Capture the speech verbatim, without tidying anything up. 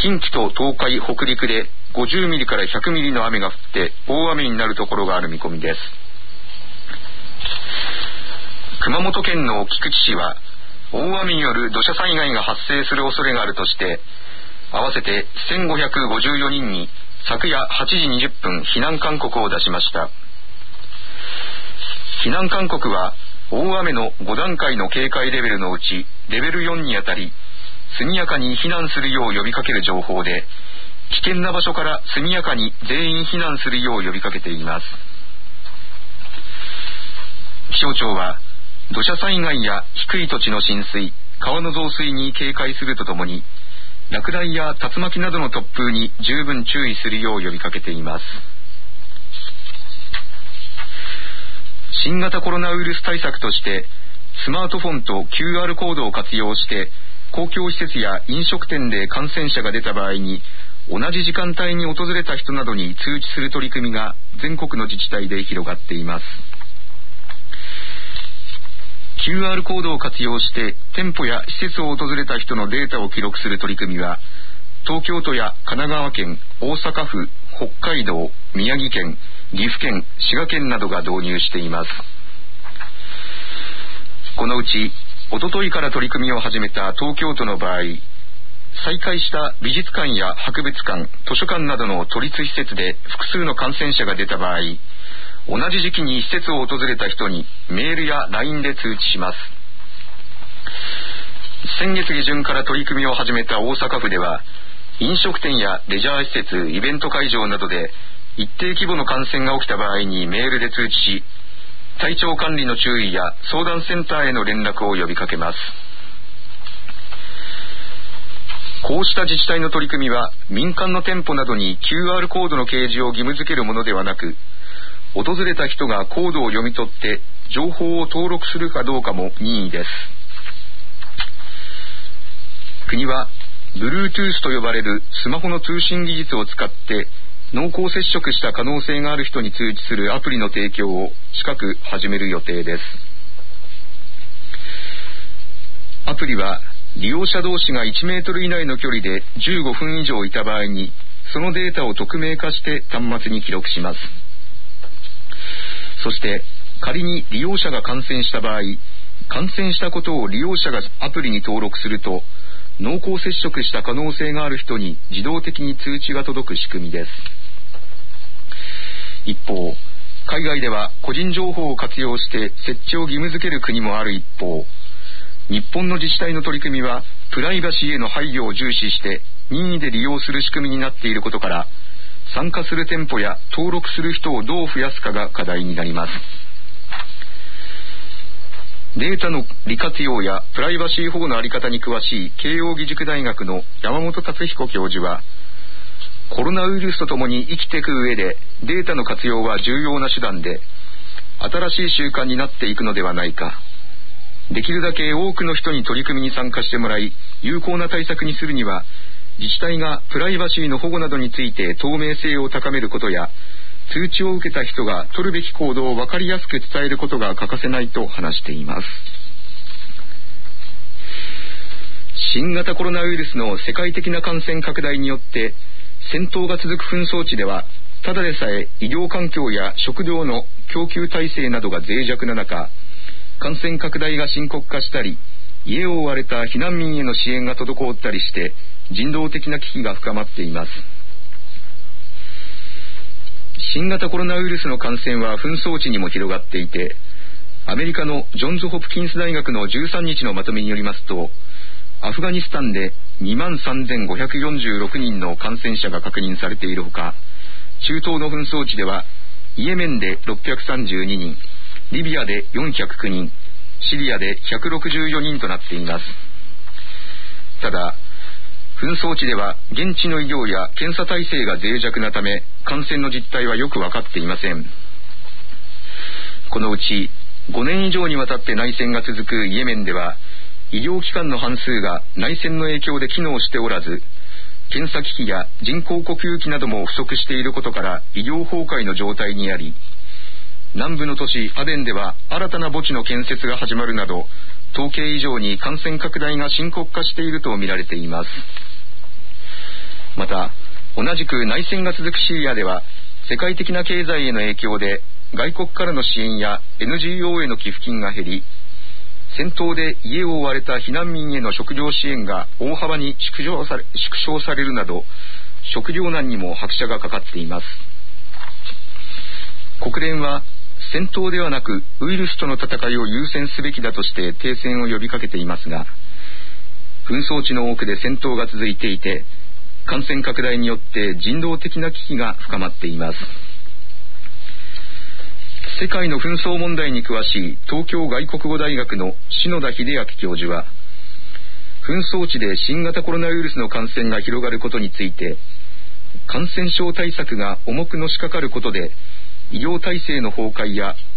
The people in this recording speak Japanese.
近畿と東海、北陸でごじゅうミリからひゃくミリの雨が降って大雨になるところがある見込みです。熊本県の菊池市は大雨による土砂災害が発生する恐れがあるとして合わせてせんごひゃくごじゅうよにんに昨夜はちじにじゅっぷん避難勧告を出しました。避難勧告は大雨のごだんかいの警戒レベルのうちレベルよんにあたり速やかに避難するよう呼びかける情報で、危険な場所から速やかに全員避難するよう呼びかけています。気象庁は土砂災害や低い土地の浸水、川の増水に警戒するとともに、落雷や竜巻などの突風に十分注意するよう呼びかけています。新型コロナウイルス対策としてスマートフォンと キューアール コードを活用して公共施設や飲食店で感染者が出た場合に同じ時間帯に訪れた人などに通知する取り組みが全国の自治体で広がっています。 キューアール コードを活用して店舗や施設を訪れた人のデータを記録する取り組みは東京都や神奈川県、大阪府、北海道、宮城県、岐阜県、滋賀県などが導入しています。このうちおとといから取り組みを始めた東京都の場合、再開した美術館や博物館、図書館などの都立施設で複数の感染者が出た場合、同じ時期に施設を訪れた人にメールや ライン で通知します。先月下旬から取り組みを始めた大阪府では、飲食店やレジャー施設、イベント会場などで一定規模の感染が起きた場合にメールで通知し、体調管理の注意や相談センターへの連絡を呼びかけます。こうした自治体の取り組みは民間の店舗などに キューアール コードの掲示を義務付けるものではなく、訪れた人がコードを読み取って情報を登録するかどうかも任意です。国は Bluetooth と呼ばれるスマホの通信技術を使って濃厚接触した可能性がある人に通知するアプリの提供を近く始める予定です。アプリは利用者同士がいちメートル以内の距離でじゅうごふん以上いた場合にそのデータを匿名化して端末に記録します。そして仮に利用者が感染した場合、感染したことを利用者がアプリに登録すると濃厚接触した可能性がある人に自動的に通知が届く仕組みです。一方、海外では個人情報を活用して設置を義務付ける国もある一方、日本の自治体の取り組みはプライバシーへの配慮を重視して任意で利用する仕組みになっていることから、参加する店舗や登録する人をどう増やすかが課題になります。データの利活用やプライバシー保護の在り方に詳しい慶應義塾大学の山本達彦教授は、コロナウイルスとともに生きていく上でデータの活用は重要な手段で、新しい習慣になっていくのではないか。できるだけ多くの人に取り組みに参加してもらい、有効な対策にするには、自治体がプライバシーの保護などについて透明性を高めることや、通知を受けた人が取るべき行動を分かりやすく伝えることが欠かせないと話しています。新型コロナウイルスの世界的な感染拡大によって戦闘が続く紛争地では、ただでさえ医療環境や食料の供給体制などが脆弱な中、感染拡大が深刻化したり、家を追われた避難民への支援が滞ったりして人道的な危機が深まっています。新型コロナウイルスの感染は紛争地にも広がっていて、アメリカのジョンズ・ホプキンス大学のじゅうさんにちのまとめによりますと、アフガニスタンで にまんさんぜんごひゃくよんじゅうろくにんの感染者が確認されているほか、中東の紛争地ではイエメンでろっぴゃくさんじゅうににん、リビアでよんひゃくきゅうにん、シリアでひゃくろくじゅうよにんとなっています。ただ、紛争地では現地の医療や検査体制が脆弱なため、感染の実態はよく分かっていません。このうちごねん以上にわたって内戦が続くイエメンでは、医療機関の半数が内戦の影響で機能しておらず、検査機器や人工呼吸器なども不足していることから医療崩壊の状態にあり、南部の都市アデンでは新たな墓地の建設が始まるなど、統計以上に感染拡大が深刻化していると見られています。 また同じく内戦が続くシリアでは、世界的な経済への影響で外国からの支援や エヌジーオー への寄付金が減り、戦闘で家を追われた避難民への食料支援が大幅に縮小され、縮小されるなど、食糧難にも拍車がかかっています。国連は戦闘ではなくウイルスとの戦いを優先すべきだとして停戦を呼びかけていますが、紛争地の多くで戦闘が続いていて、感染拡大によって人道的な危機が深まっています。世界の紛争問題に詳しい東京外国語大学の篠田秀明教授は、紛争地で新型コロナウイルスの感染が広がることについて、感染症対策が重くのしかかることで医療体制の崩壊や